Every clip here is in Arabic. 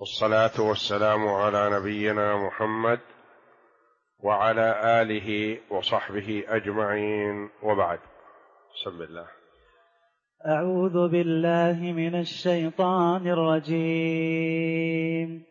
والصلاة والسلام على نبينا محمد وعلى آله وصحبه أجمعين، وبعد. بسم الله. أعوذ بالله من الشيطان الرجيم.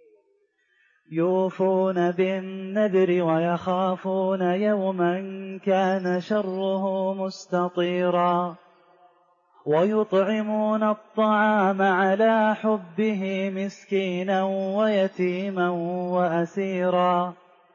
يوفون بالنذر ويخافون يوما كان شره مستطيرا ويطعمون الطعام على حبه مسكينا ويتيما وأسيرا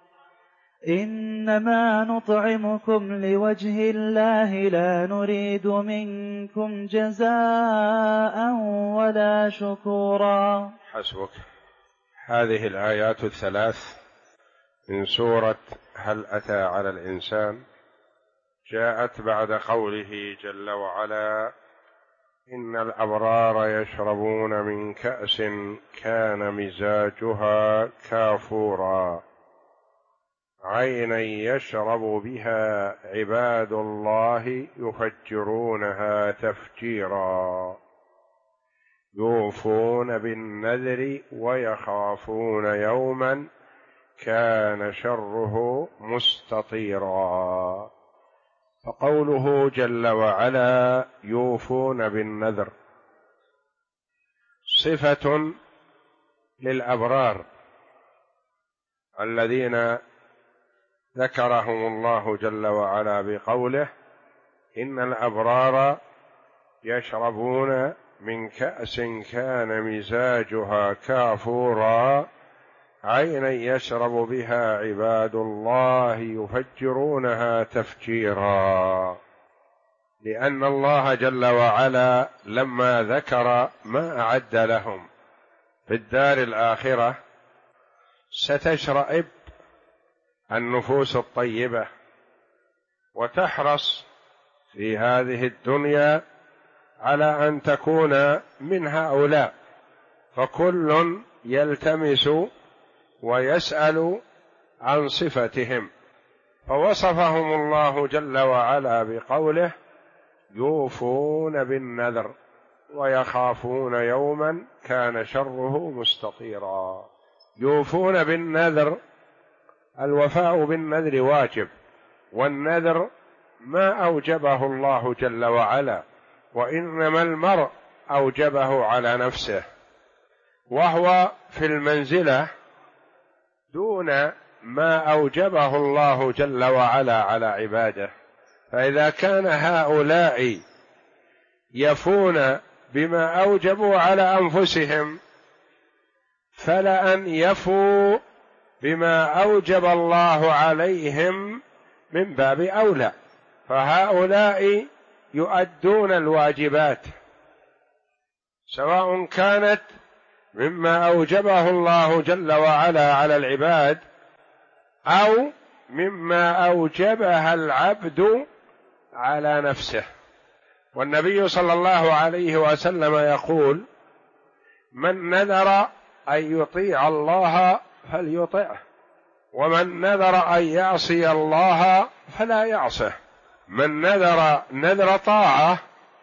إنما نطعمكم لوجه الله لا نريد منكم جزاء ولا شكورا. حسبك. هذه الآيات الثلاث من سورة هل أتى على الإنسان جاءت بعد قوله جل وعلا: إن الأبرار يشربون من كأس كان مزاجها كافورا عينا يشرب بها عباد الله يفجرونها تفجيرا يوفون بالنذر ويخافون يوما كان شره مستطيرا. فقوله جل وعلا يوفون بالنذر صفة للأبرار الذين ذكرهم الله جل وعلا بقوله: إن الأبرار يشربون من كأس كان مزاجها كافورا عينا يشرب بها عباد الله يفجرونها تفجيرا. لأن الله جل وعلا لما ذكر ما أعد لهم في الدار الآخرة ستشرئب النفوس الطيبة وتحرص في هذه الدنيا على أن تكون من هؤلاء، فكل يلتمس ويسأل عن صفتهم، فوصفهم الله جل وعلا بقوله: يوفون بالنذر ويخافون يوما كان شره مستطيرا. يوفون بالنذر، الوفاء بالنذر واجب، والنذر ما أوجبه الله جل وعلا، وإنما المرء أوجبه على نفسه، وهو في المنزلة دون ما أوجبه الله جل وعلا على عباده. فإذا كان هؤلاء يفون بما أوجبوا على أنفسهم، فلأن يفوا بما أوجب الله عليهم من باب أولى. فهؤلاء يؤدون الواجبات سواء كانت مما أوجبه الله جل وعلا على العباد أو مما أوجبها العبد على نفسه. والنبي صلى الله عليه وسلم يقول: من نذر أن يطيع الله فليطعه، ومن نذر أن يعصي الله فلا يعصه. من نذر طاعة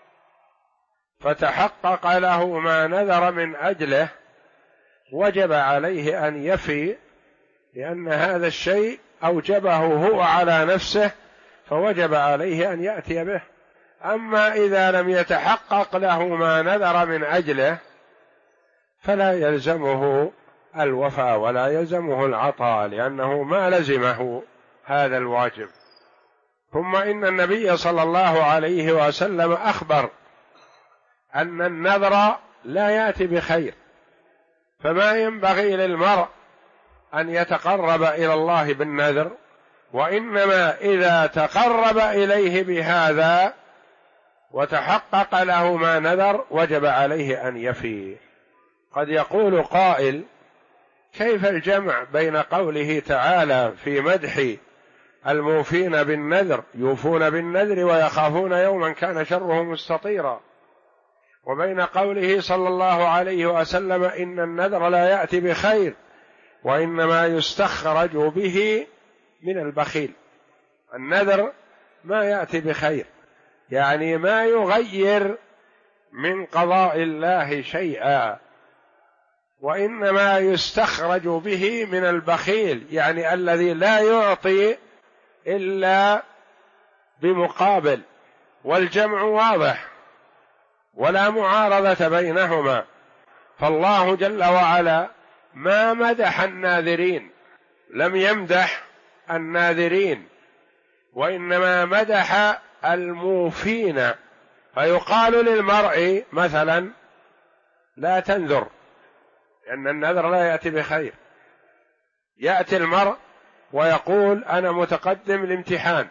فتحقق له ما نذر من أجله وجب عليه أن يفي، لأن هذا الشيء أوجبه هو على نفسه فوجب عليه أن يأتي به. أما إذا لم يتحقق له ما نذر من أجله فلا يلزمه الوفاء ولا يلزمه العطاء، لأنه ما لزمه هذا الواجب. ثم إن النبي صلى الله عليه وسلم أخبر أن النذر لا يأتي بخير، فما ينبغي للمرء أن يتقرب إلى الله بالنذر، وإنما إذا تقرب إليه بهذا وتحقق له ما نذر وجب عليه أن يفي. قد يقول قائل: كيف الجمع بين قوله تعالى في مدح الموفين بالنذر يوفون بالنذر ويخافون يوما كان شره مستطيرا، وبين قوله صلى الله عليه وسلم إن النذر لا يأتي بخير وإنما يستخرج به من البخيل؟ النذر ما يأتي بخير، يعني ما يغير من قضاء الله شيئا، وإنما يستخرج به من البخيل، يعني الذي لا يعطي إلا بمقابل، والجمع واضح ولا معارضة بينهما. فالله جل وعلا ما مدح الناذرين، لم يمدح الناذرين، وإنما مدح الموفين. فيقال للمرء مثلا لا تنذر، لأن النذر لا يأتي بخير. يأتي المرء ويقول أنا متقدم الامتحان،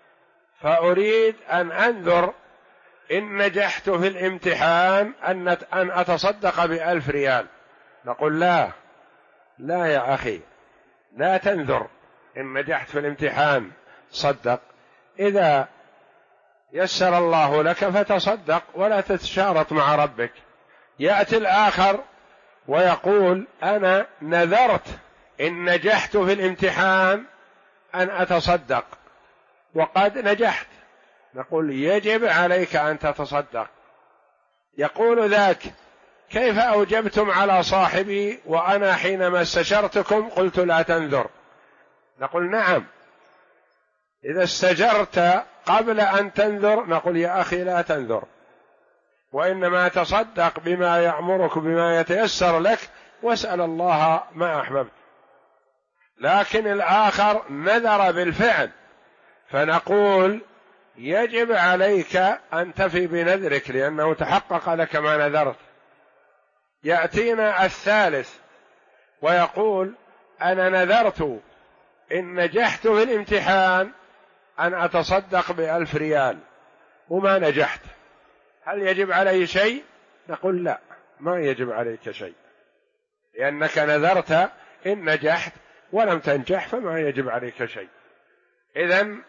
فأريد أن أنذر إن نجحت في الامتحان أن أتصدق ب1000 ريال. نقول لا يا أخي، لا تنذر، إن نجحت في الامتحان صدق، إذا يسر الله لك فتصدق ولا تتشارط مع ربك. يأتي الآخر ويقول أنا نذرت إن نجحت في الامتحان أن أتصدق وقد نجحت. نقول يجب عليك أن تتصدق. يقول ذاك كيف أوجبتم على صاحبي وأنا حينما استشرتكم قلت لا تنذر؟ نقول نعم، إذا استجرت قبل أن تنذر نقول يا أخي لا تنذر، وإنما تصدق بما يأمرك بما يتيسر لك واسأل الله ما أحببت. لكن الآخر نذر بالفعل، فنقول يجب عليك أن تفي بنذرك لأنه تحقق لك ما نذرت. يأتينا الثالث ويقول أنا نذرت إن نجحت في الامتحان أن أتصدق ب1000 ريال وما نجحت، هل يجب علي شيء؟ نقول لا، ما يجب عليك شيء، لأنك نذرت إن نجحت ولم تنجح فما يجب عليك شيء. إذن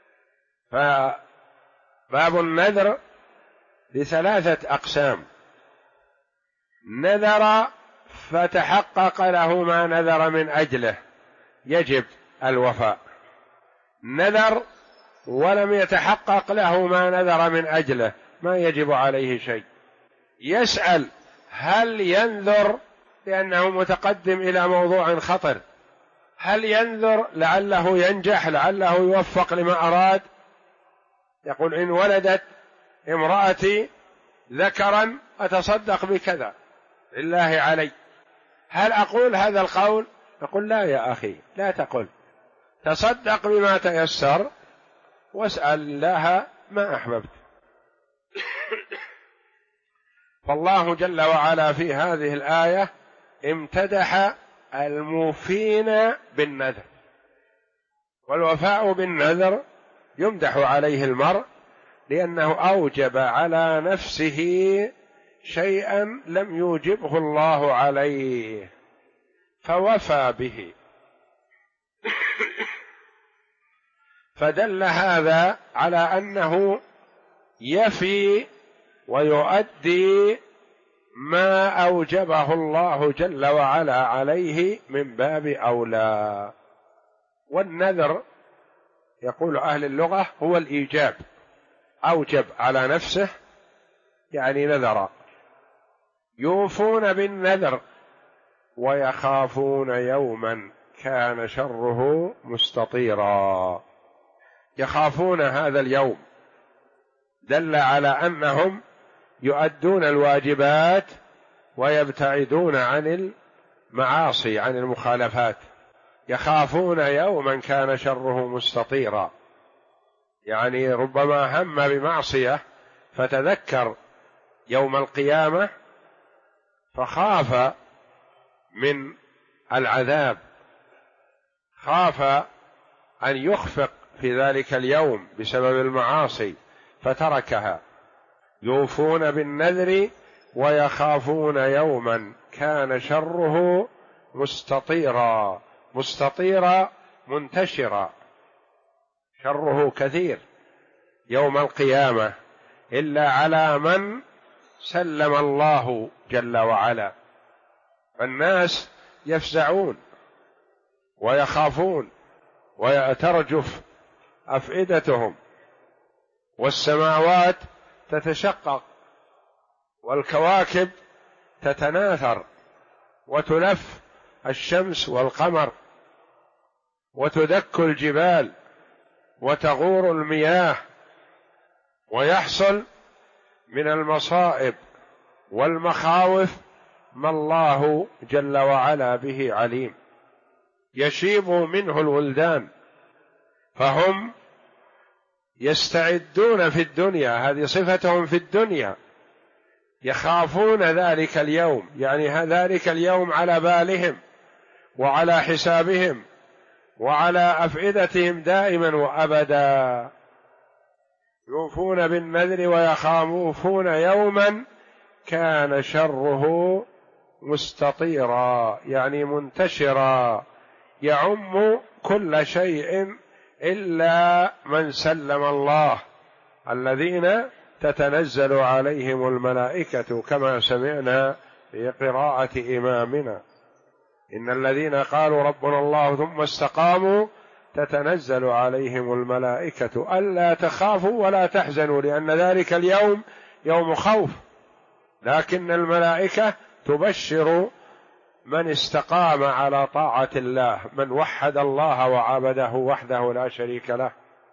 فباب النذر ل3 أقسام: نذر فتحقق له ما نذر من أجله يجب الوفاء، نذر ولم يتحقق له ما نذر من أجله ما يجب عليه شيء. يسأل هل ينذر لأنه متقدم إلى موضوع خطر، هل ينذر لعله ينجح، لعله يوفق لما أراد؟ يقول إن ولدت امرأتي ذكرا أتصدق بكذا لله علي، هل أقول هذا القول؟ نقول لا يا أخي، لا تقل، تصدق بما تيسر واسأل الله ما أحببت. فالله جل وعلا في هذه الآية امتدح الموفين بالنذر، والوفاء بالنذر يمدح عليه المرء لأنه أوجب على نفسه شيئا لم يوجبه الله عليه فوفى به. فدل هذا على أنه يفي ويؤدي ما أوجبه الله جل وعلا عليه من باب أولى. والنذر يقول أهل اللغة هو الإيجاب، أوجب على نفسه يعني نذر. يوفون بالنذر ويخافون يوما كان شره مستطيرا. يخافون هذا اليوم، دل على أنهم يؤدون الواجبات ويبتعدون عن المعاصي، عن المخالفات. يخافون يوما كان شره مستطيرا، يعني ربما هم بمعصية فتذكر يوم القيامة فخاف من العذاب، خاف أن يخفق في ذلك اليوم بسبب المعاصي فتركها. يوفون بالنذر ويخافون يوما كان شره مستطيرا، مستطيرا منتشرا، شره كثير يوم القيامة إلا على من سلم الله جل وعلا. فالناس يفزعون ويخافون ويترجف أفئدتهم، والسماوات تتشقق والكواكب تتناثر وتلف الشمس والقمر وتدك الجبال وتغور المياه، ويحصل من المصائب والمخاوف ما الله جل وعلا به عليم. يشيب منه الولدان، فهم يستعدون في الدنيا، هذه صفتهم في الدنيا، يخافون ذلك اليوم، يعني ذلك اليوم على بالهم وعلى حسابهم وعلى أفئدتهم دائما وأبدا. يوفون بالنذر ويخافون يوما كان شره مستطيرا، يعني منتشرا، يعم كل شيء إلا من سلم الله، الذين تتنزل عليهم الملائكة كما سمعنا في قراءة إمامنا: إن الذين قالوا ربنا الله ثم استقاموا تتنزل عليهم الملائكة ألا تخافوا ولا تحزنوا، لأن ذلك اليوم يوم خوف، لكن الملائكة تبشر من استقام على طاعة الله، من وحد الله وعبده وحده لا شريك له.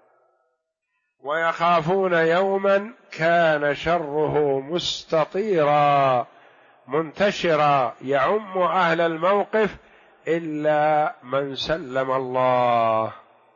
ويخافون يوما كان شره مستطيرا، منتشرا، يعم أهل الموقف إلا من سلم الله.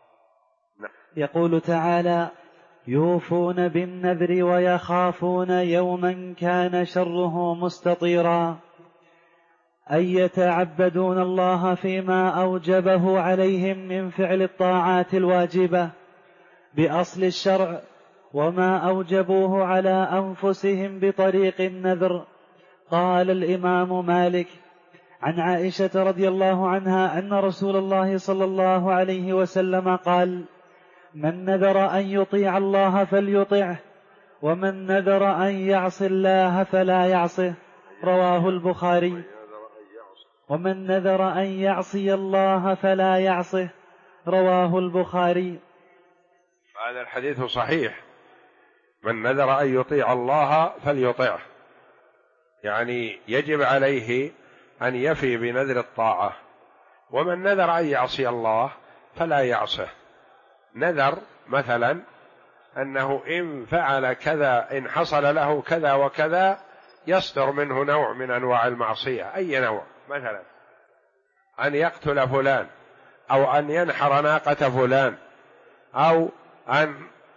يقول تعالى: يوفون بالنذر ويخافون يوما كان شره مستطيرا، أي يتعبدون الله فيما أوجبه عليهم من فعل الطاعات الواجبة بأصل الشرع، وما أوجبوه على أنفسهم بطريق النذر. قال الإمام مالك عن عائشة رضي الله عنها أن رسول الله صلى الله عليه وسلم قال: من نذر أن يطيع الله فليطعه، ومن نذر أن يعصي الله فلا يعصه. رواه البخاري. ومن نذر أن يعصي الله فلا يعصه. رواه البخاري. هذا الحديث صحيح: من نذر أن يطيع الله فليطعه، يعني يجب عليه أن يفي بنذر الطاعة. ومن نذر أن يعصي الله فلا يعصه. نذر مثلا أنه إن فعل كذا، إن حصل له كذا وكذا، يصدر منه نوع من أنواع المعصية، أي نوع، مثلا أن يقتل فلان، أو أن ينحر ناقة فلان، أو أن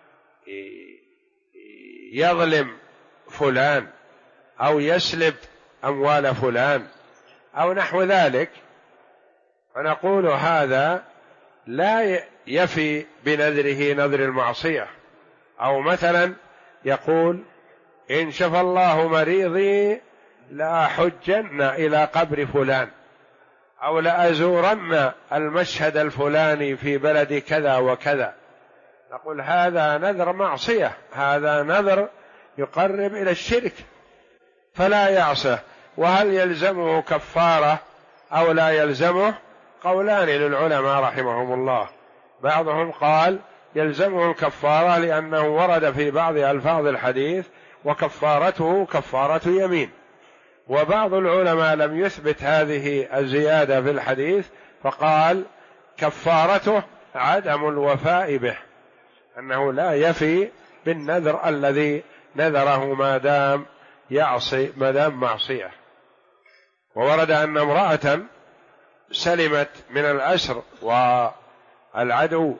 يظلم فلان، أو يسلب أموال فلان، أو نحو ذلك، فنقول هذا لا يفي بنذره نذر المعصية. أو مثلا يقول: إن شفى الله مريضي لأحجن إلى قبر فلان، أو لأزورن المشهد الفلاني في بلد كذا وكذا، نقول هذا نذر معصية، هذا نذر يقرب إلى الشرك فلا يعصه. وهل يلزمه كفارة أو لا يلزمه؟ قولان للعلماء رحمهم الله. بعضهم قال يلزمه الكفارة لأنه ورد في بعض ألفاظ الحديث: وكفارته كفارة يمين. وبعض العلماء لم يثبت هذه الزيادة في الحديث، فقال كفارته عدم الوفاء به، أنه لا يفي بالنذر الذي نذره ما دام يعصي، ما دام معصية. وورد أن امرأة سلمت من الأسر والعدو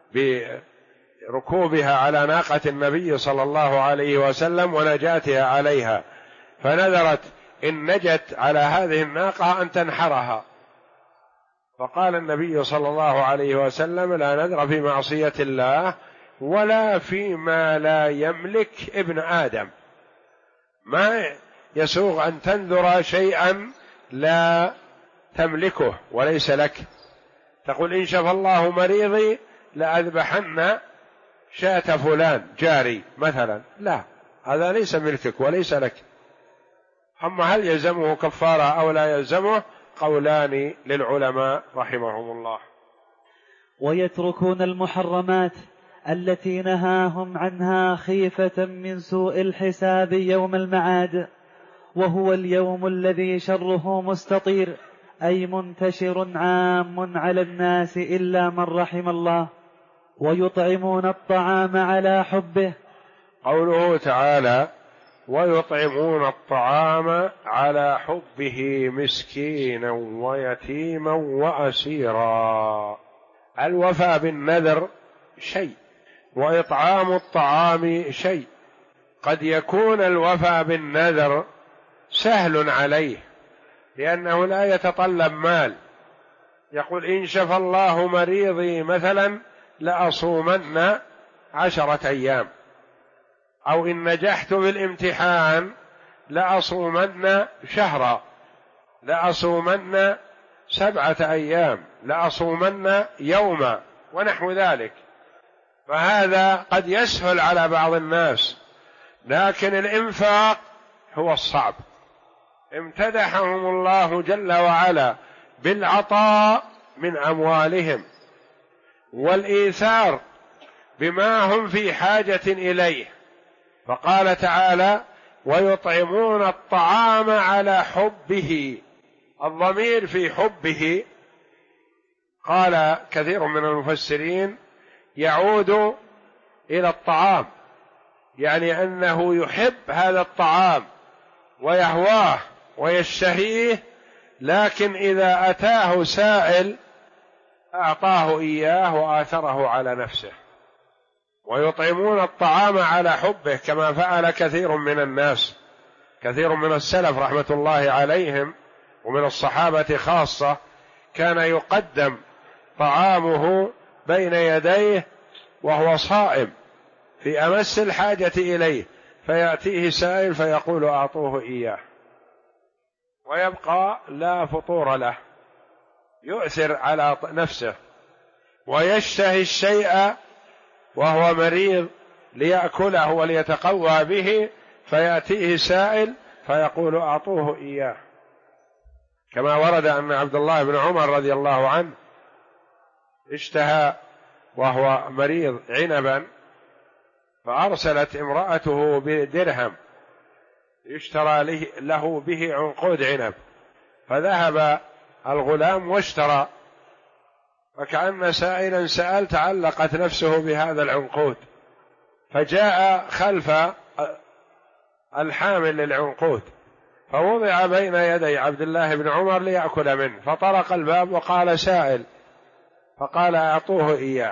بركوبها على ناقة النبي صلى الله عليه وسلم ونجاتها عليها، فنذرت إن نجت على هذه الناقة أن تنحرها، فقال النبي صلى الله عليه وسلم: لا نذر في معصية الله ولا فيما لا يملك ابن آدم. ما يسوغ أن تنذر شيئا لا تملكه وليس لك. تقول: إن شفى الله مريضي لأذبحن شاة فلان جاري مثلا، لا، هذا ليس ملكك وليس لك. أما هل يلزمه كفارة أو لا يلزمه؟ قولان للعلماء رحمهم الله. ويتركون المحرمات التي نهاهم عنها خيفة من سوء الحساب يوم المعاد، وهو اليوم الذي شره مستطير، أي منتشر عام على الناس إلا من رحم الله. ويطعمون الطعام على حبه. قوله تعالى: ويطعمون الطعام على حبه مسكينا ويتيما وأسيرا. الوفاء بالنذر شيء، وإطعام الطعام شيء. قد يكون الوفاء بالنذر سهل عليه لأنه لا يتطلب مال، يقول: إن شفى الله مريضي مثلا لأصومن 10 أيام، أو إن نجحت بالامتحان لأصومن شهرا، لأصومن 7 أيام، لأصومن يوما، ونحو ذلك. فهذا قد يسهل على بعض الناس، لكن الإنفاق هو الصعب. امتدحهم الله جل وعلا بالعطاء من أموالهم والإيثار بما هم في حاجة إليه، فقال تعالى: ويطعمون الطعام على حبه. الضمير في حبه، قال كثير من المفسرين، يعود إلى الطعام، يعني أنه يحب هذا الطعام ويهواه ويشتهيه، لكن إذا أتاه سائل أعطاه إياه وآثره على نفسه. ويطعمون الطعام على حبه، كما فعل كثير من الناس، كثير من السلف رحمة الله عليهم ومن الصحابة خاصة، كان يقدم طعامه بين يديه وهو صائم في أمس الحاجة إليه، فيأتيه سائل فيقول: أعطوه إياه، ويبقى لا فطور له، يؤثر على نفسه. ويشتهي الشيء وهو مريض ليأكله وليتقوى به، فيأتيه سائل فيقول: أعطوه إياه، كما ورد أن عبد الله بن عمر رضي الله عنه اشتهى وهو مريض عنبا، فأرسلت امرأته بدرهم يشترى له به عنقود عنب، فذهب الغلام واشترى، فكأن سائلا سأل تعلقت نفسه بهذا العنقود، فجاء خلف الحامل للعنقود فوضع بين يدي عبد الله بن عمر ليأكل منه، فطرق الباب وقال سائل، فقال: أعطوه إياه،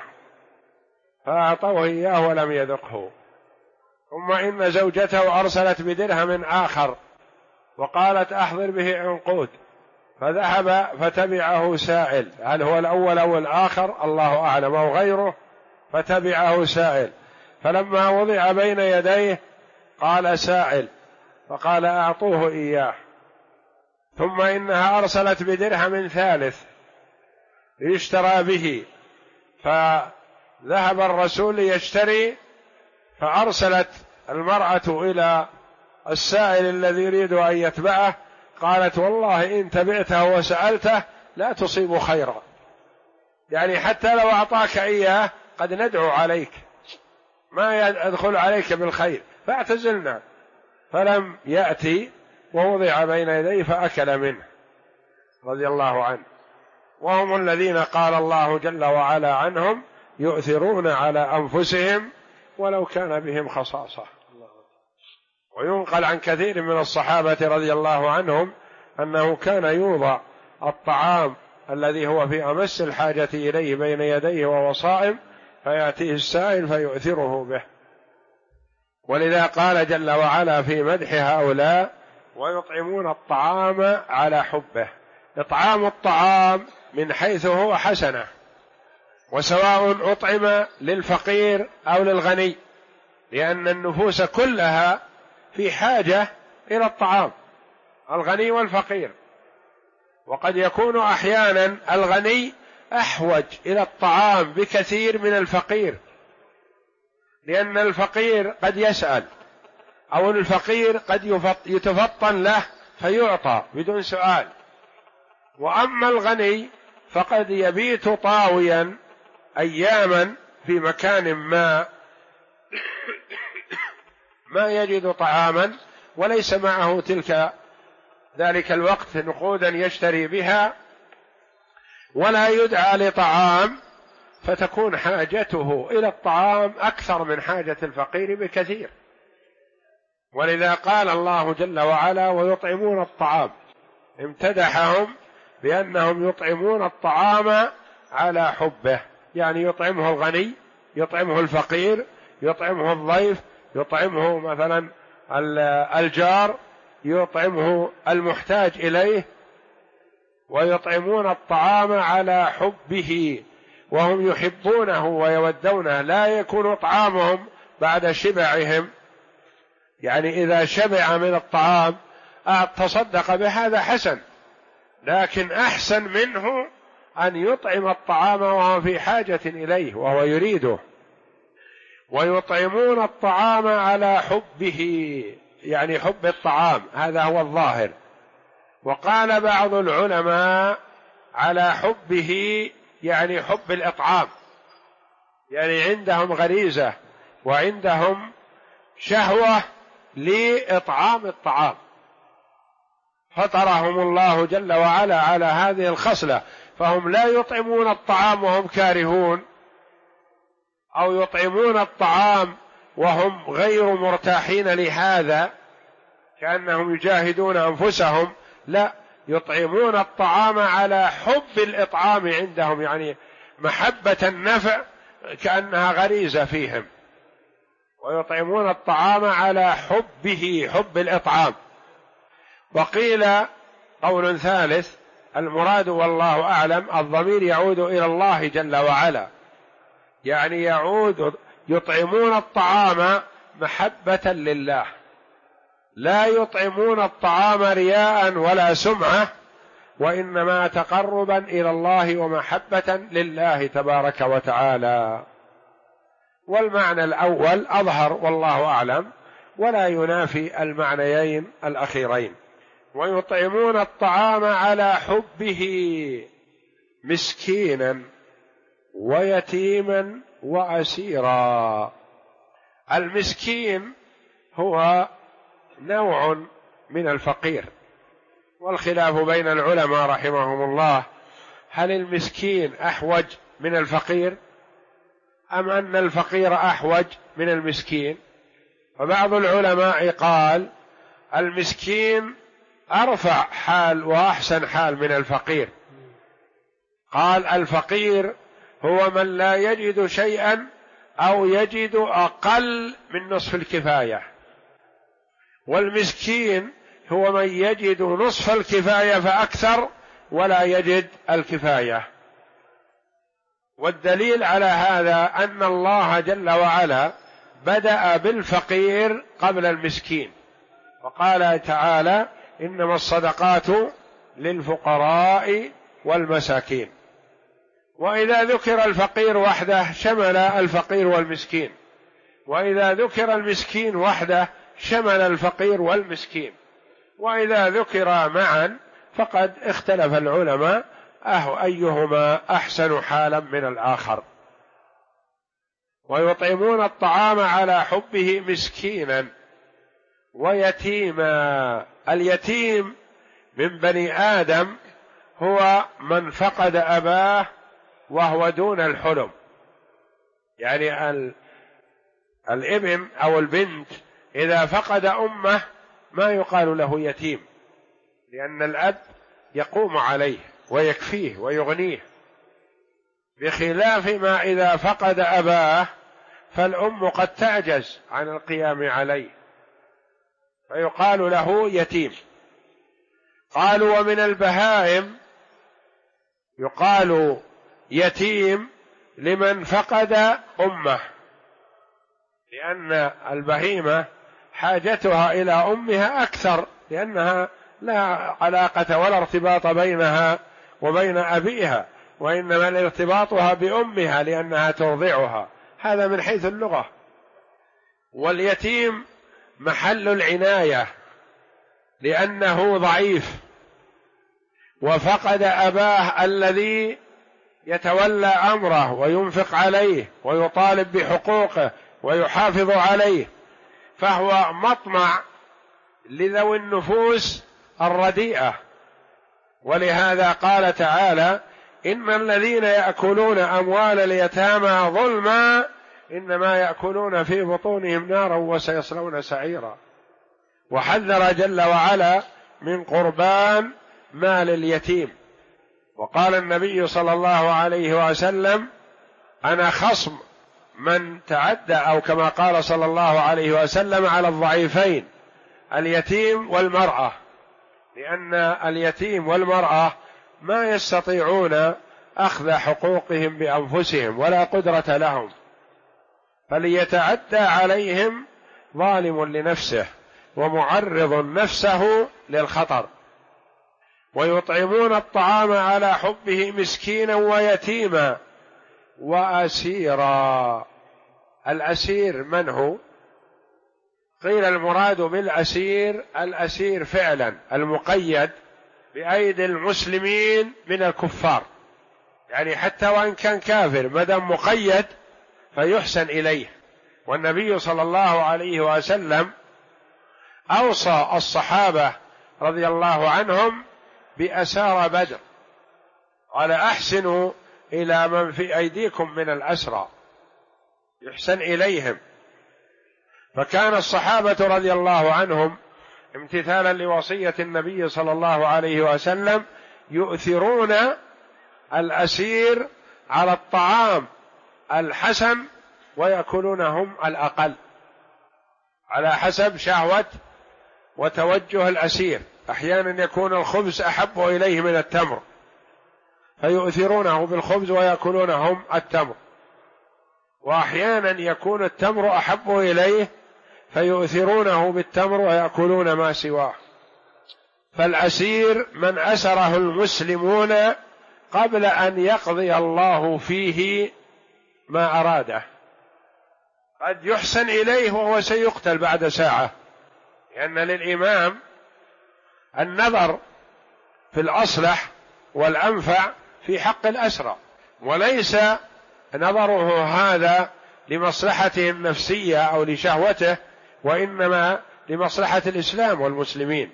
فأعطوه إياه ولم يذقه. ثم إن زوجته أرسلت بدرهم آخر وقالت: أحضر به عنقود، فذهب فتبعه سائل، هل هو الأول أو الآخر الله أعلم أو غيره، فتبعه سائل، فلما وضع بين يديه قال سائل، فقال: أعطوه إياه. ثم إنها أرسلت بدرهم ثالث ليشترى به، فذهب الرسول ليشتري، فأرسلت المرأة إلى السائل الذي يريد أن يتبعه، قالت: والله إن تبعته وسألته لا تصيب خيرا، يعني حتى لو أعطاك إياه قد ندعو عليك، ما يدخل عليك بالخير، فاعتزلنا. فلم يأتي ووضع بين يديه فأكل منه رضي الله عنه. وهم الذين قال الله جل وعلا عنهم: يؤثرون على أنفسهم ولو كان بهم خصاصة. وينقل عن كثير من الصحابة رضي الله عنهم أنه كان يوضع الطعام الذي هو في أمس الحاجة إليه بين يديه وهو صائم، فيأتيه السائل فيؤثره به. ولذا قال جل وعلا في مدح هؤلاء: ويطعمون الطعام على حبه. إطعام الطعام من حيث هو حسنة، وسواء أطعم للفقير أو للغني، لأن النفوس كلها في حاجة إلى الطعام، الغني والفقير. وقد يكون أحيانا الغني أحوج إلى الطعام بكثير من الفقير، لأن الفقير قد يسأل، أو الفقير قد يتفطن له فيعطى بدون سؤال، وأما الغني فقد يبيت طاويا أياما في مكان ما يجد طعاما، وليس معه ذلك الوقت نقودا يشتري بها، ولا يدعى لطعام، فتكون حاجته إلى الطعام أكثر من حاجة الفقير بكثير. ولذا قال الله جل وعلا: ويطعمون الطعام، امتدحهم بأنهم يطعمون الطعام على حبه، يعني يطعمه الغني، يطعمه الفقير، يطعمه الضيف، يطعمه مثلا الجار، يطعمه المحتاج إليه، ويطعمون الطعام على حبه وهم يحبونه ويودونه. لا يكون طعامهم بعد شبعهم، يعني إذا شبع من الطعام تصدق بهذا حسن، لكن أحسن منه أن يطعم الطعام وهو في حاجة إليه وهو يريده. ويطعمون الطعام على حبه، يعني حب الطعام، هذا هو الظاهر. وقال بعض العلماء على حبه يعني حب الإطعام، يعني عندهم غريزة وعندهم شهوة لإطعام الطعام، فطرهم الله جل وعلا على هذه الخصلة، فهم لا يطعمون الطعام وهم كارهون، أو يطعمون الطعام وهم غير مرتاحين لهذا كأنهم يجاهدون أنفسهم، لا، يطعمون الطعام على حب الإطعام عندهم، يعني محبة النفع كأنها غريزة فيهم. ويطعمون الطعام على حبه، حب الإطعام. وقيل قول ثالث المراد والله أعلم الضمير يعود إلى الله جل وعلا، يعني يطعمون الطعام محبة لله، لا يطعمون الطعام رياء ولا سمعة، وإنما تقربا إلى الله ومحبة لله تبارك وتعالى. والمعنى الأول أظهر والله أعلم، ولا ينافي المعنيين الأخيرين. ويطعمون الطعام على حبه مسكينا ويتيما وأسيرا. المسكين هو نوع من الفقير، والخلاف بين العلماء رحمهم الله، هل المسكين أحوج من الفقير أم أن الفقير أحوج من المسكين؟ فبعض العلماء قال المسكين أرفع حال وأحسن حال من الفقير. قال الفقير هو من لا يجد شيئا أو يجد أقل من نصف الكفاية، والمسكين هو من يجد نصف الكفاية فأكثر ولا يجد الكفاية. والدليل على هذا أن الله جل وعلا بدأ بالفقير قبل المسكين، وقال تعالى إنما الصدقات للفقراء والمساكين. وإذا ذكر الفقير وحده شمل الفقير والمسكين، وإذا ذكر المسكين وحده شمل الفقير والمسكين، وإذا ذكر معا فقد اختلف العلماء أيهما أحسن حالا من الآخر. ويطعمون الطعام على حبه مسكينا ويتيما. اليتيم من بني آدم هو من فقد أباه وهو دون الحلم، يعني الابن أو البنت إذا فقد أمه ما يقال له يتيم، لأن الأب يقوم عليه ويكفيه ويغنيه، بخلاف ما إذا فقد أباه فالأم قد تعجز عن القيام عليه فيقال له يتيم. قالوا ومن البهائم يقال يتيم لمن فقد أمه، لأن البهيمة حاجتها إلى أمها أكثر، لأنها لا علاقة ولا ارتباط بينها وبين أبيها، وإنما ارتباطها بأمها لأنها ترضعها. هذا من حيث اللغة. واليتيم محل العناية لأنه ضعيف وفقد أباه الذي يتولى أمره وينفق عليه ويطالب بحقوقه ويحافظ عليه، فهو مطمع لذوي النفوس الرديئة. ولهذا قال تعالى: إن الذين يأكلون أموال اليتامى ظلما إنما يأكلون في بطونهم نارا وسيصلون سعيرا. وحذر جل وعلا من قربان مال اليتيم، وقال النبي صلى الله عليه وسلم: أنا خصم من تعدى، أو كما قال صلى الله عليه وسلم: على الضعيفين اليتيم والمرأة، لأن اليتيم والمرأة ما يستطيعون أخذ حقوقهم بأنفسهم ولا قدرة لهم، فليتعدى عليهم ظالم لنفسه ومعرض نفسه للخطر. ويطعمون الطعام على حبه مسكينا ويتيما وأسيرا. الأسير من هو؟ قيل المراد بالأسير الأسير فعلا المقيد بأيدي المسلمين من الكفار، يعني حتى وإن كان كافر ما دام مقيد فيحسن إليه. والنبي صلى الله عليه وسلم أوصى الصحابة رضي الله عنهم بأسارى بدر، قال: أحسنوا إلى من في أيديكم من الأسرى، يحسن إليهم. فكان الصحابة رضي الله عنهم امتثالا لوصية النبي صلى الله عليه وسلم يؤثرون الأسير على الطعام الحسن ويأكلون هم الأقل، على حسب شهوة وتوجه الأسير. أحيانا يكون الخبز أحب إليه من التمر فيؤثرونه بالخبز ويأكلون هم التمر، وأحيانا يكون التمر أحب إليه فيؤثرونه بالتمر ويأكلون ما سواه. فالأسير من أسره المسلمون قبل أن يقضي الله فيه ما أراده، قد يحسن إليه وهو سيقتل بعد ساعة، لأن للإمام النظر في الأصلح والأنفع في حق الأسرى، وليس نظره هذا لمصلحته النفسية أو لشهوته، وإنما لمصلحة الإسلام والمسلمين.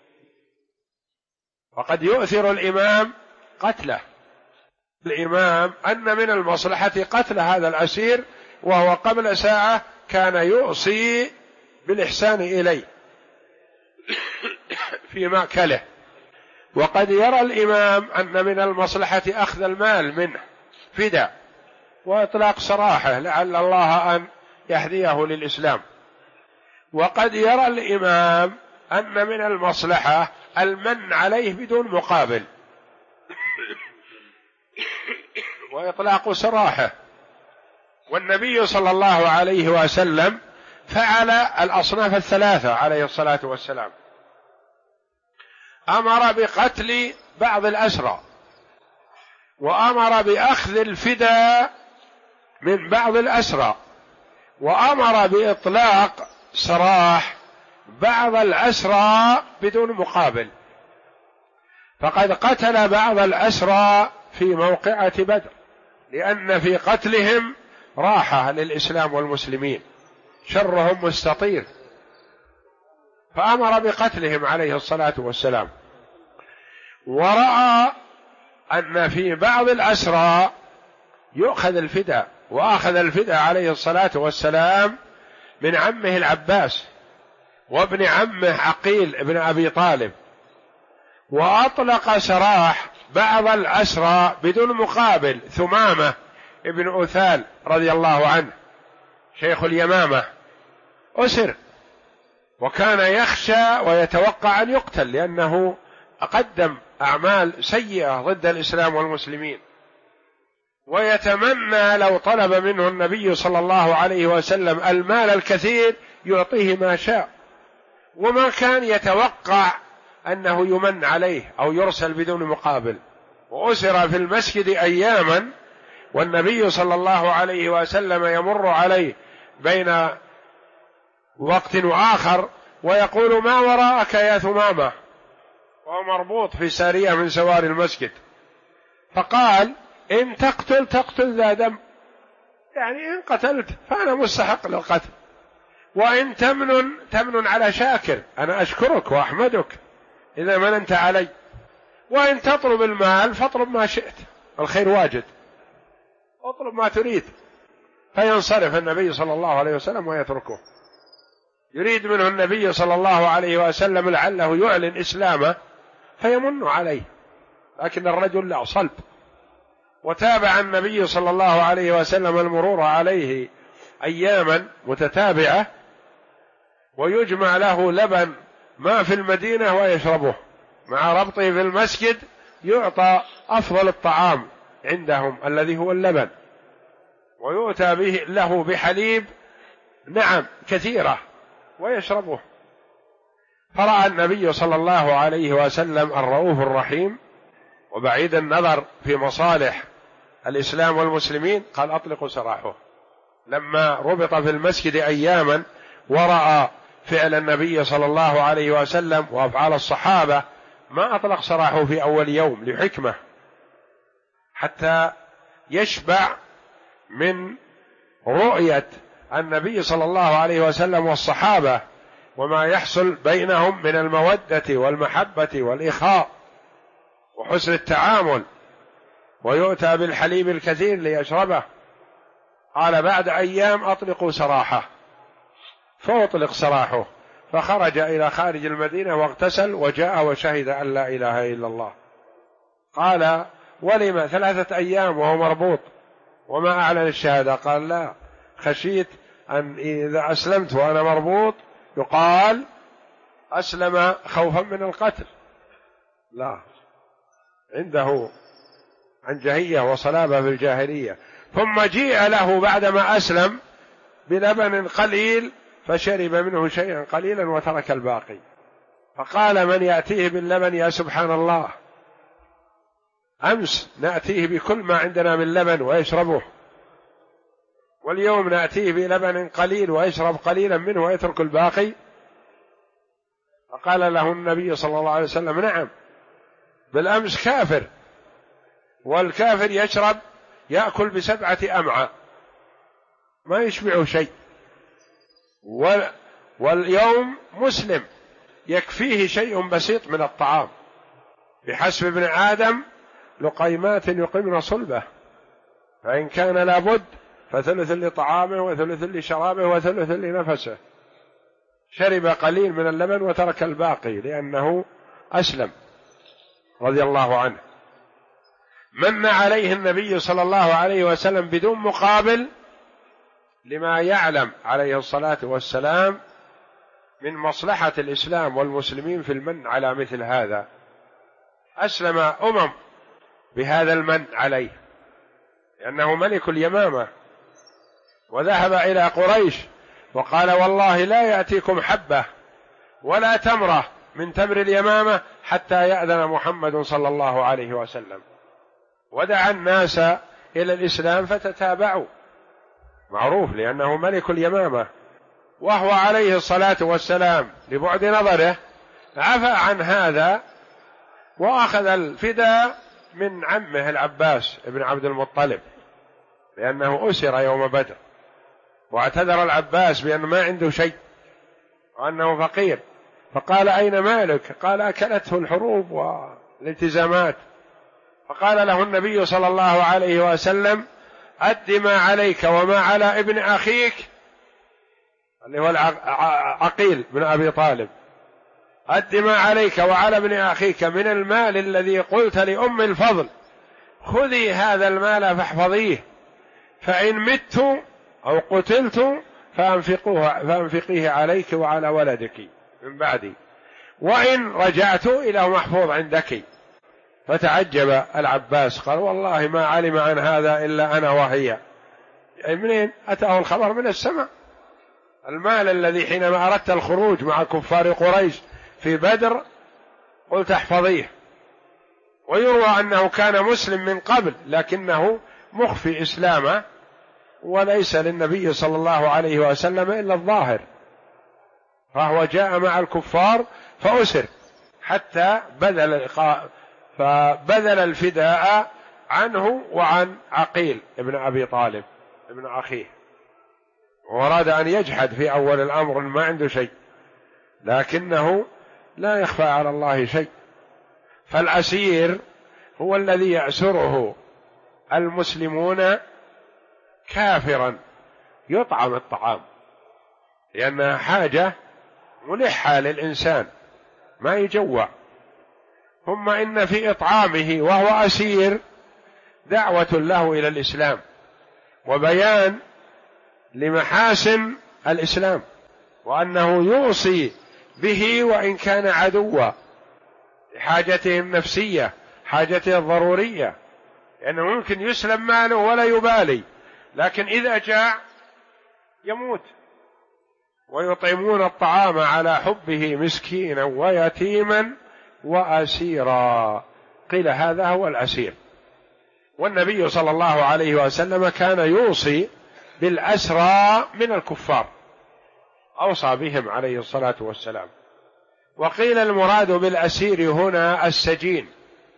وقد يؤثر الإمام قتله، الإمام أن من المصلحة قتل هذا الأسير، وهو قبل ساعة كان يوصي بالإحسان إليه في مأكله. وقد يرى الإمام أن من المصلحة أخذ المال منه فداء وإطلاق سراحه لعل الله أن يهديه للإسلام. وقد يرى الإمام أن من المصلحة المن عليه بدون مقابل وإطلاق سراحه. والنبي صلى الله عليه وسلم فعل الأصناف الثلاثة عليه الصلاة والسلام، أمر بقتل بعض الأسرى، وأمر بأخذ الفداء من بعض الأسرى، وأمر بإطلاق سراح بعض الأسرى بدون مقابل. فقد قتل بعض الأسرى في موقعة بدر، لأن في قتلهم راحة للإسلام والمسلمين، شرهم مستطير، فأمر بقتلهم عليه الصلاة والسلام. ورأى أن في بعض الأسرى يؤخذ الفداء، وأخذ الفداء عليه الصلاة والسلام من عمه العباس وابن عمه عقيل ابن أبي طالب، وأطلق سراح بعض الأسرى بدون مقابل. ثمامة ابن أثال رضي الله عنه شيخ اليمامة أسر، وكان يخشى ويتوقع أن يقتل لأنه قدم أعمال سيئة ضد الإسلام والمسلمين، ويتمنى لو طلب منه النبي صلى الله عليه وسلم المال الكثير يعطيه ما شاء، وما كان يتوقع أنه يمن عليه أو يرسل بدون مقابل. وأسر في المسجد أياما، والنبي صلى الله عليه وسلم يمر عليه بين وقت وآخر ويقول: ما وراءك يا ثمامة، وهو مربوط في سارية من سوار المسجد. فقال: إن تقتل ذا دم، يعني إن قتلت فأنا مستحق للقتل، وإن تمن على شاكر، أنا أشكرك وأحمدك إذا مننت علي، وإن تطلب المال فاطلب ما شئت، الخير واجد، اطلب ما تريد. فينصرف النبي صلى الله عليه وسلم ويتركه. يريد منه النبي صلى الله عليه وسلم لعله يعلن إسلامه فيمن عليه، لكن الرجل لا، صلب. وتابع النبي صلى الله عليه وسلم المرور عليه أياما متتابعة، ويجمع له لبن ما في المدينة ويشربه، مع ربطه في المسجد يعطى أفضل الطعام عندهم الذي هو اللبن، ويؤتى له بحليب نعم كثيرة ويشربه. فرأى النبي صلى الله عليه وسلم الرؤوف الرحيم وبعيد النظر في مصالح الإسلام والمسلمين، قال أطلقوا سراحه. لما ربط في المسجد أياما ورأى فعل النبي صلى الله عليه وسلم وأفعال الصحابة ما أطلق سراحه في أول يوم لحكمة، حتى يشبع من رؤية النبي صلى الله عليه وسلم والصحابة وما يحصل بينهم من المودة والمحبة والإخاء وحسن التعامل، ويؤتى بالحليب الكثير ليشربه. قال بعد أيام أطلقوا سراحه، فأطلق سراحه، فخرج إلى خارج المدينة واغتسل وجاء وشهد أن لا إله إلا الله. قال ولم 3 أيام وهو مربوط وما أعلن الشهادة؟ قال لا، خشيت أن إذا أسلمت وأنا مربوط يقال أسلم خوفا من القتل، لا، عنده عنجهية وصلابة في الجاهلية. ثم جيء له بعدما أسلم بلبن قليل فشرب منه شيئا قليلا وترك الباقي، فقال من يأتيه باللبن يا سبحان الله، أمس نأتيه بكل ما عندنا من لبن ويشربه، واليوم نأتيه بلبن قليل ويشرب قليلا منه ويترك الباقي. فقال له النبي صلى الله عليه وسلم نعم، بالأمس كافر، والكافر يشرب يأكل ب7 أمعاء ما يشبعه شيء، واليوم مسلم يكفيه شيء بسيط من الطعام، بحسب ابن آدم لقيمات يقمن صلبه، فإن كان لابد فثلث لطعامه وثلث لشرابه وثلث لنفسه. شرب قليل من اللبن وترك الباقي لأنه أسلم رضي الله عنه. من عليه النبي صلى الله عليه وسلم بدون مقابل لما يعلم عليه الصلاة والسلام من مصلحة الإسلام والمسلمين في المن على مثل هذا. أسلم بهذا المن عليه لأنه ملك اليمامة، وذهب إلى قريش وقال والله لا يأتيكم حبة ولا تمرة من تمر اليمامة حتى يأذن محمد صلى الله عليه وسلم، ودعا الناس إلى الإسلام فتتابعوا، معروف لأنه ملك اليمامة. وهو عليه الصلاة والسلام لبعد نظره عفى عن هذا وأخذ الفداء من عمه العباس ابن عبد المطلب، لأنه أسر يوم بدر، واعتذر العباس بأن ما عنده شيء وأنه فقير، فقال أين مالك؟ قال أكلته الحروب والالتزامات. فقال له النبي صلى الله عليه وسلم أد ما عليك وما على ابن أخيك اللي هو عقيل بن أبي طالب، أد ما عليك وعلى ابن أخيك من المال الذي قلت لأم الفضل خذي هذا المال فاحفظيه، فإن مت أو قتلت فأنفقيه عليك وعلى ولدك من بعدي، وإن رجعت إلى محفوظ عندك. فتعجب العباس قال والله ما علم عن هذا إلا أنا وهي. يعني منين أتاه الخبر؟ من السماء. المال الذي حينما أردت الخروج مع كفار قريش في بدر قلت احفظيه. ويروى أنه كان مسلم من قبل لكنه مخفي إسلامه، وليس للنبي صلى الله عليه وسلم إلا الظاهر، فهو جاء مع الكفار فأسر حتى فبذل الفداء عنه وعن عقيل ابن أبي طالب ابن أخيه. وأراد أن يجحد في أول الأمر ما عنده شيء، لكنه لا يخفى على الله شيء. فالأسير هو الذي يأسره المسلمون كافرا يطعم الطعام، لأنها حاجة ملحة للإنسان ما يجوع، ثم إن في إطعامه وهو أسير دعوة له إلى الإسلام وبيان لمحاسن الإسلام، وأنه يوصي به وإن كان عدوا لحاجته النفسية حاجته الضرورية، لأنه ممكن يسلم ماله ولا يبالي، لكن إذا جاع يموت. ويطعمون الطعام على حبه مسكينا ويتيما وأسيرا، قيل هذا هو الأسير. والنبي صلى الله عليه وسلم كان يوصي بالأسرى من الكفار، أوصى بهم عليه الصلاة والسلام. وقيل المراد بالأسير هنا السجين،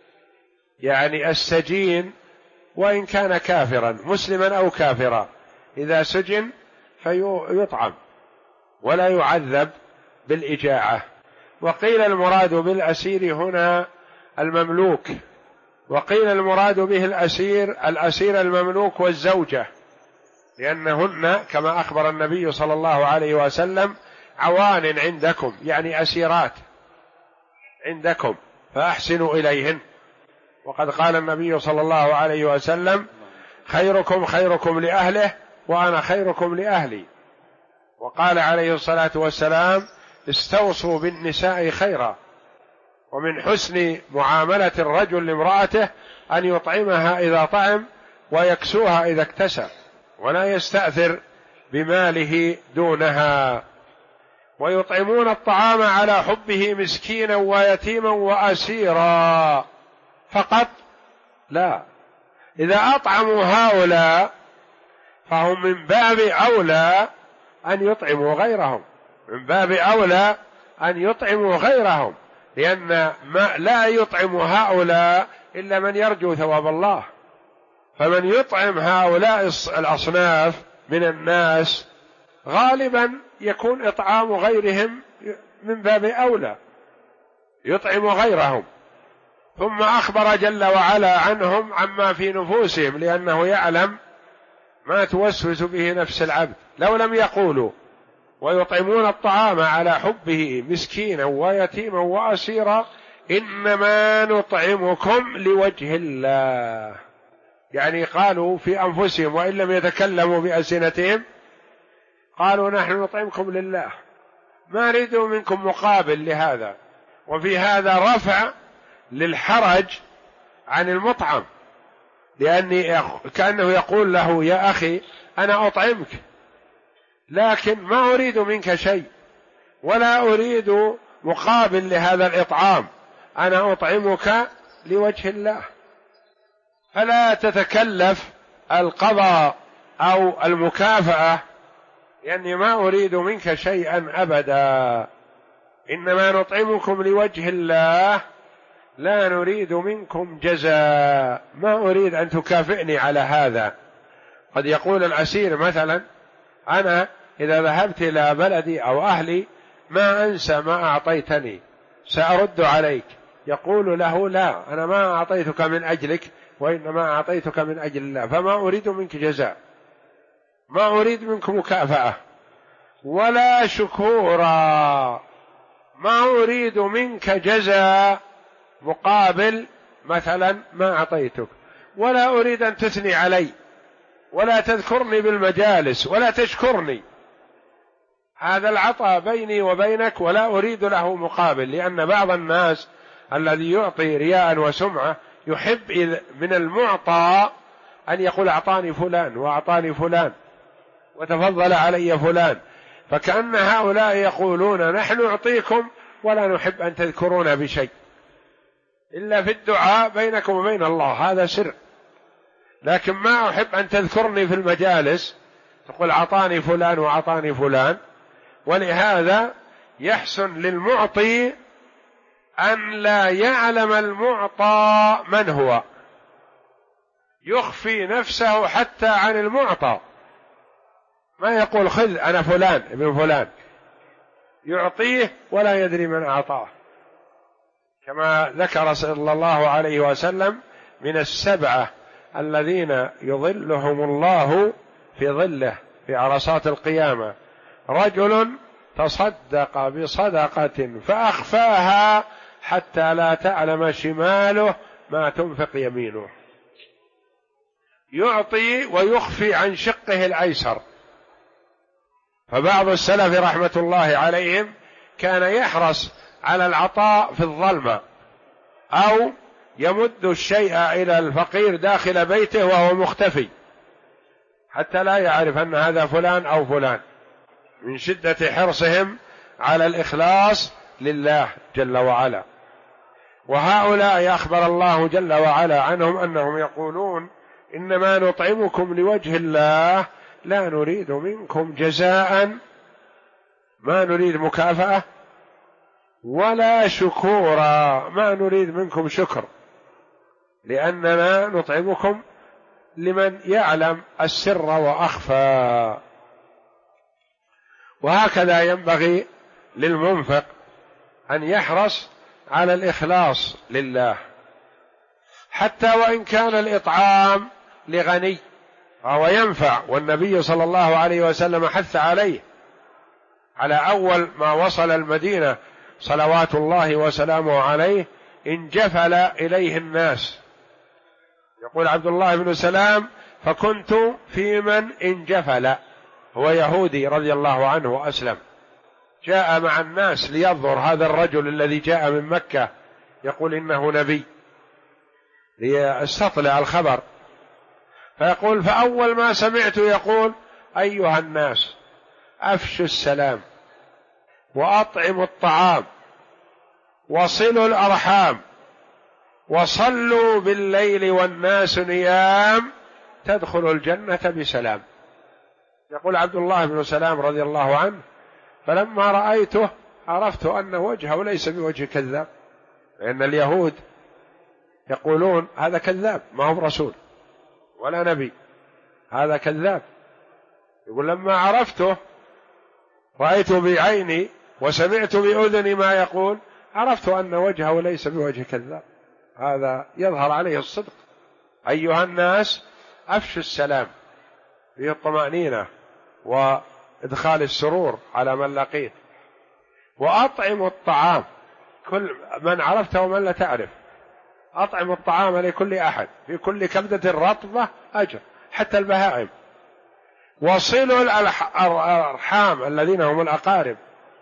يعني السجين وإن كان كافرا مسلما أو كافرا إذا سجن فيطعم ولا يعذب بالإجاعة. وقيل المراد بالأسير هنا المملوك، وقيل المراد به الأسير المملوك والزوجة، لأنهن كما أخبر النبي صلى الله عليه وسلم عوان عندكم، يعني أسيرات عندكم فأحسنوا إليهن. وقد قال النبي صلى الله عليه وسلم خيركم خيركم لأهله وأنا خيركم لأهلي. وقال عليه الصلاة والسلام استوصوا بالنساء خيرا، ومن حسن معاملة الرجل لامرأته أن يطعمها إذا طعم ويكسوها إذا اكتسى، ولا يستأثر بماله دونها. ويطعمون الطعام على حبه مسكينا ويتيما وأسيرا فقط؟ لا، إذا أطعموا هؤلاء فهم من باب أولى أن يطعموا غيرهم، من باب أولى أن يطعموا غيرهم، لأن ما لا يطعم هؤلاء إلا من يرجو ثواب الله. فمن يطعم هؤلاء الأصناف من الناس غالبا يكون إطعام غيرهم من باب أولى، يطعم غيرهم. ثم أخبر جل وعلا عنهم عما في نفوسهم، لأنه يعلم ما توسوس به نفس العبد. لو لم يقولوا ويطعمون الطعام على حبه مسكينا ويتيما وأسيرا إنما نطعمكم لوجه الله، يعني قالوا في أنفسهم وإن لم يتكلموا بألسنتهم قالوا نحن نطعمكم لله، ما نريد منكم مقابل لهذا. وفي هذا رفع للحرج عن المطعم، لأني كأنه يقول له يا أخي أنا أطعمك لكن ما أريد منك شيء ولا أريد مقابل لهذا الإطعام، أنا أطعمك لوجه الله، فلا تتكلف القضاء أو المكافأة، لأني ما أريد منك شيئا أبدا، إنما نطعمكم لوجه الله لا نريد منكم جزاء، ما أريد أن تكافئني على هذا. قد يقول الأسير مثلا أنا إذا ذهبت إلى بلدي أو أهلي ما أنسى ما أعطيتني سأرد عليك، يقول له لا أنا ما أعطيتك من أجلك وإنما أعطيتك من أجل الله، فما أريد منك جزاء، ما أريد منك مكافأة ولا شكورا، ما أريد منك جزاء مقابل مثلا ما أعطيتك، ولا أريد أن تثني علي ولا تذكرني بالمجالس ولا تشكرني، هذا العطاء بيني وبينك ولا أريد له مقابل. لأن بعض الناس الذي يعطي رياء وسمعة يحب من المعطى أن يقول أعطاني فلان وأعطاني فلان وتفضل علي فلان، فكأن هؤلاء يقولون نحن نعطيكم ولا نحب أن تذكرونا بشيء إلا في الدعاء بينكم وبين الله، هذا سر، لكن ما أحب أن تذكرني في المجالس تقول أعطاني فلان وأعطاني فلان. ولهذا يحسن للمعطي أن لا يعلم المعطى من هو، يخفي نفسه حتى عن المعطى، ما يقول خذ أنا فلان ابن فلان، يعطيه ولا يدري من أعطاه، كما ذكر صلى الله عليه وسلم من السبعة الذين يظلهم الله في ظله في عرصات القيامة: رجل تصدق بصدقة فأخفاها حتى لا تعلم شماله ما تنفق يمينه. يعطي ويخفي عن شقه الأيسر. فبعض السلف رحمة الله عليهم كان يحرص على العطاء في الظلمة، أو يمد الشيء إلى الفقير داخل بيته وهو مختفي حتى لا يعرف أن هذا فلان أو فلان، من شدة حرصهم على الإخلاص لله جل وعلا. وهؤلاء أخبر الله جل وعلا عنهم أنهم يقولون: إنما نطعمكم لوجه الله لا نريد منكم جزاء، ما نريد مكافأة ولا شكورا، ما نريد منكم شكر، لأننا نطعمكم لمن يعلم السر وأخفى. وهكذا ينبغي للمنفق أن يحرص على الإخلاص لله، حتى وإن كان الإطعام لغني فهو ينفع. والنبي صلى الله عليه وسلم حث عليه على أول ما وصل المدينة صلوات الله وسلامه عليه: انجفل إليه الناس. يقول عبد الله بن سلام: فكنت في من انجفل، هو يهودي رضي الله عنه وأسلم، جاء مع الناس لينظر هذا الرجل الذي جاء من مكة يقول إنه نبي، ليستطلع الخبر. فيقول: فأول ما سمعت يقول: أيها الناس أفشوا السلام وأطعموا الطعام وصلوا الأرحام وصلوا بالليل والناس نيام تدخلوا الجنة بسلام. يقول عبد الله بن سلام رضي الله عنه: فلما رأيته عرفت أن وجهه ليس بوجه كذاب، لأن اليهود يقولون هذا كذاب ما هو رسول ولا نبي، هذا كذاب. يقول: لما عرفته رأيت بعيني وسمعت بأذني ما يقول، عرفت أن وجهه ليس بوجه كذاب، هذا يظهر عليه الصدق. أيها الناس أفشوا السلام، فيه الطمأنينة وإدخال السرور على من لقيت، وأطعموا الطعام، كل من عرفت ومن لا تعرف، أطعموا الطعام لكل أحد، في كل كبدة رطبة أجر، حتى البهائم. وصلوا الأرحام الذين هم الأقارب،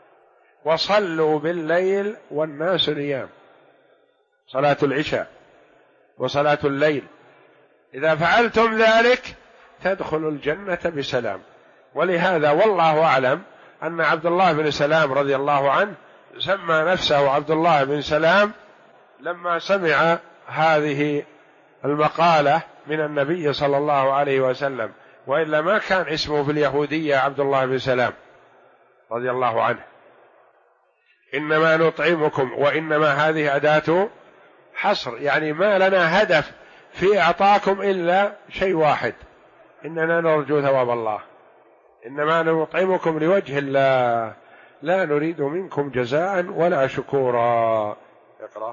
وصلوا بالليل والناس نيام، صلاة العشاء وصلاة الليل، إذا فعلتم ذلك تدخلوا الجنة بسلام. ولهذا والله أعلم أن عبد الله بن سلام رضي الله عنه سمى نفسه عبد الله بن سلام لما سمع هذه المقالة من النبي صلى الله عليه وسلم، وإلا ما كان اسمه في اليهودية عبد الله بن سلام رضي الله عنه. إنما نطعمكم، وإنما هذه أداة حصر، يعني ما لنا هدف في إعطاكم إلا شيء واحد: إننا نرجو ثواب الله. إنما نطعمكم لوجه الله لا نريد منكم جزاء ولا شكورا. اقرأ.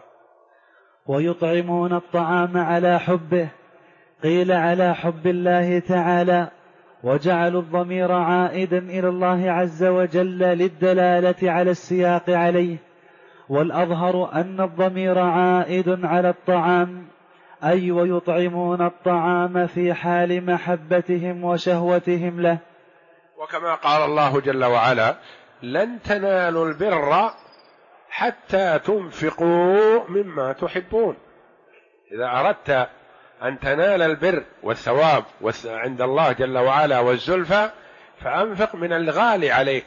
ويطعمون الطعام على حبه، قيل على حب الله تعالى، وجعلوا الضمير عائدا إلى الله عز وجل للدلالة على السياق عليه، والأظهر أن الضمير عائد على الطعام، أي ويطعمون الطعام في حال محبتهم وشهوتهم له. وكما قال الله جل وعلا: لن تنالوا البر حتى تنفقوا مما تحبون. إذا أردت أن تنال البر والثواب عند الله جل وعلا والزلفى فأنفق من الغالي عليك.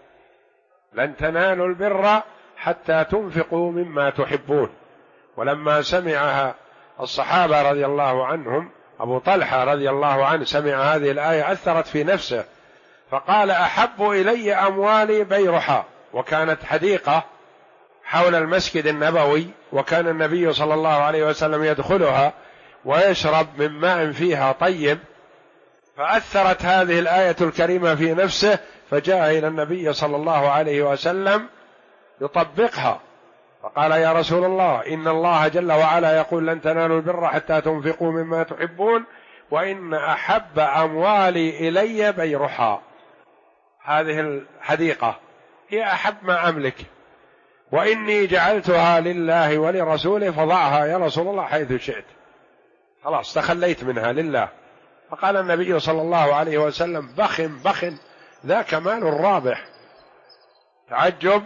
لن تنالوا البر حتى تنفقوا مما تحبون. ولما سمعها الصحابة رضي الله عنهم، أبو طلحة رضي الله عنه سمع هذه الآية أثرت في نفسه، فقال: أحب إلي أموالي بيرحاء، وكانت حديقة حول المسجد النبوي، وكان النبي صلى الله عليه وسلم يدخلها ويشرب من ماء فيها طيب، فأثرت هذه الآية الكريمة في نفسه، فجاء إلى النبي صلى الله عليه وسلم يطبقها، فقال: يا رسول الله، إن الله جل وعلا يقول: لن تنالوا البر حتى تنفقوا مما تحبون، وإن أحب أموالي إلي بيرحاء. هذه الحديقة هي أحب ما أملك، وإني جعلتها لله ولرسوله، فضعها يا رسول الله حيث شئت، خلاص تخليت منها لله. فقال النبي صلى الله عليه وسلم: بخ ذاك مال رابح. تعجب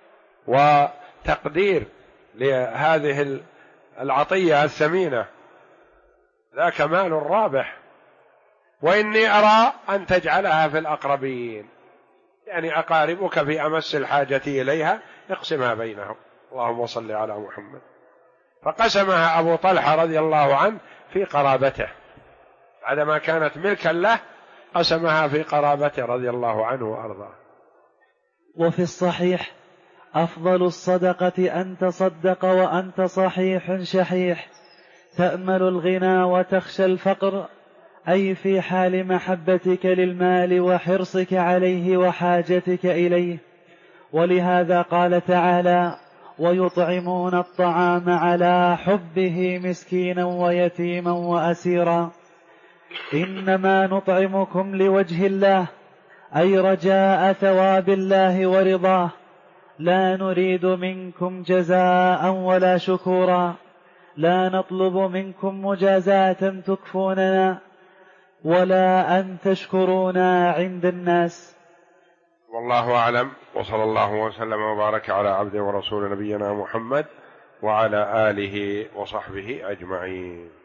وتقدير لهذه العطية الثمينة، ذاك مال رابح. وإني أرى أن تجعلها في الأقربين، يعني أقاربك في أمس الحاجة إليها، اقسمها بينهم. اللهم صل على محمد. فقسمها أبو طلحة رضي الله عنه في قرابته، بعدما كانت ملكا له قسمها في قرابته رضي الله عنه وأرضاه. وفي الصحيح: أفضل الصدقة أن تصدق وأنت صحيح شحيح تأمل الغنى وتخشى الفقر، أي في حال محبتك للمال وحرصك عليه وحاجتك إليه. ولهذا قال تعالى: ويطعمون الطعام على حبه مسكينا ويتيما وأسيرا. إنما نطعمكم لوجه الله، أي رجاء ثواب الله ورضاه، لا نريد منكم جزاء ولا شكورا، لا نطلب منكم مجازاة تكفوننا ولا أن تشكرونا عند الناس. والله أعلم، وصلى الله وسلم وبارك على عبده ورسول نبينا محمد وعلى آله وصحبه أجمعين.